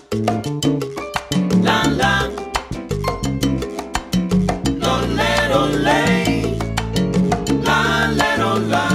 La la, lo lero ley, la lero la.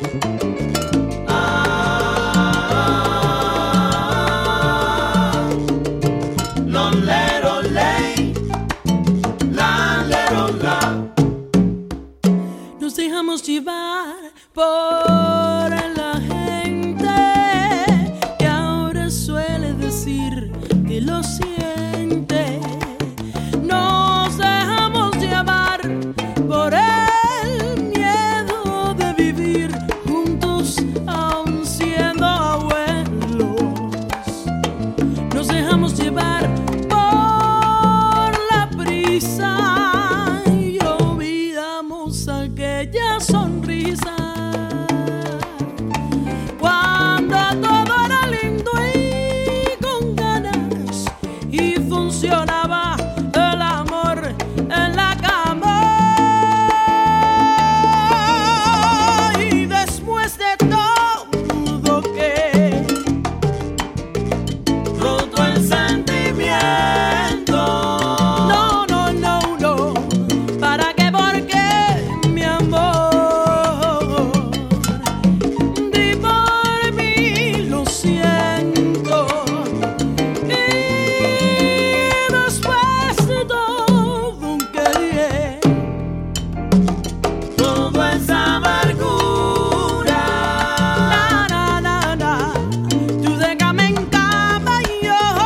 Lo lero ley, la lero la. Nos dejamos llevar por la gente que ahora suele decir que lo siente. Nos dejamos llevar por el miedo de vivir juntos aun siendo abuelos. Nos dejamos llevar por la prisa y olvidamos aquella sonrisa cuando todo era lindo y con ganas y funcionaba el amor en la cama. Y después de todo que Roto el sentimiento. no, no, no, no, ¿para qué? Porque mi amor, di por mí lo siento. Y después de todo que Todo es amargura. na, na, na, tú déjame en cama y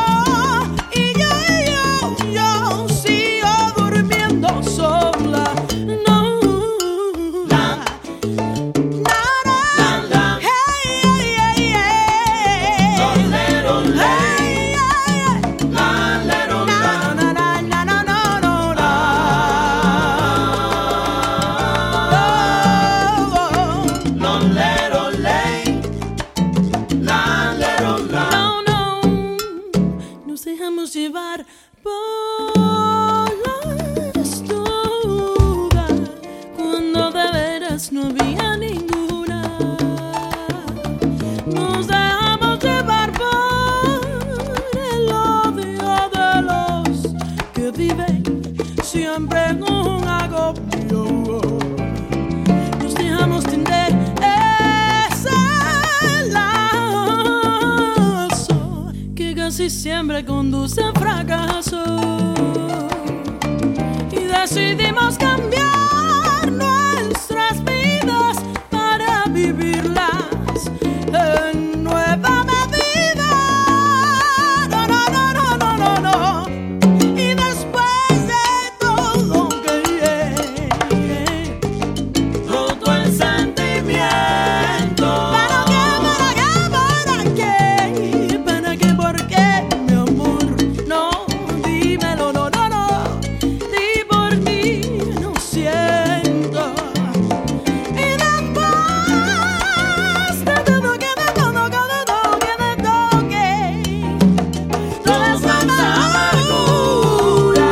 yo sigo durmiendo sola. No, La, la, la. Lo lero ley, la lero la. Lo lero ley, la lero la. No, no, nos dejamos llevar por la estuga cuando de veras no había ninguna. Nos dejamos llevar por el odio de los que viven siempre en un agobio. Nos dejamos tender ese lazo que casi siempre conduce al fracaso. Y decidimos cambiar nuestras vidas para vivirlas en nueva medida. No, no, no, no, no, no, no. Y después de todo que Roto el sentimiento. ¿para qué? ¿Por qué? Mi amor, no, dímelo, no, no, no. Di por mí, lo siento. Y después de todo que Todo es amargura.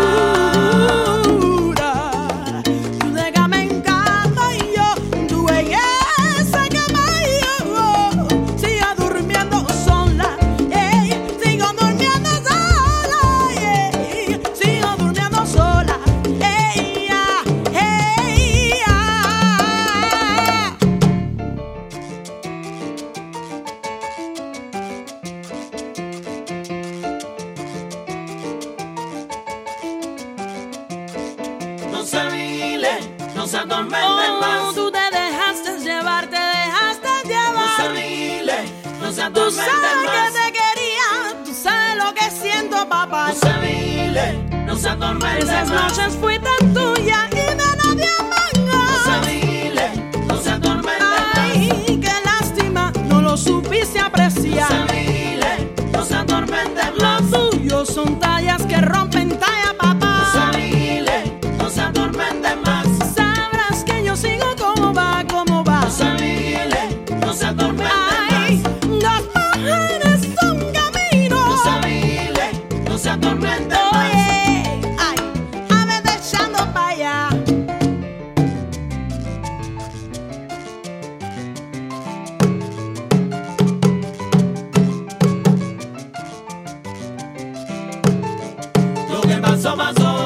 tú déjame en cama y tú en esa cama y yo sigo durmiendo sola, sigo durmiendo sola, sigo durmiendo sola, No se vile, no se atormenten más. tú te dejaste llevar, No se vile, no se Tú atormenten sabes que más. te quería, tú sabes lo que siento, papá. No se vile, no se atormenten Esas más. noches fui tan tuya y de nadie No se más. vile, no se atormenten más. Ay, qué lástima, no lo supiste No apreciar. se vile, no se atormenten Los más. tuyos son tallas que rompen talla, papá. No se vile, no se atormenten más. Sabrás que yo sigo como va, como va. No se vile, no se atormenten Ay, más. las mujeres son caminos. No se vile, no se atormenten más. Oye, ay, a ver, echando pa' allá. paso a paso.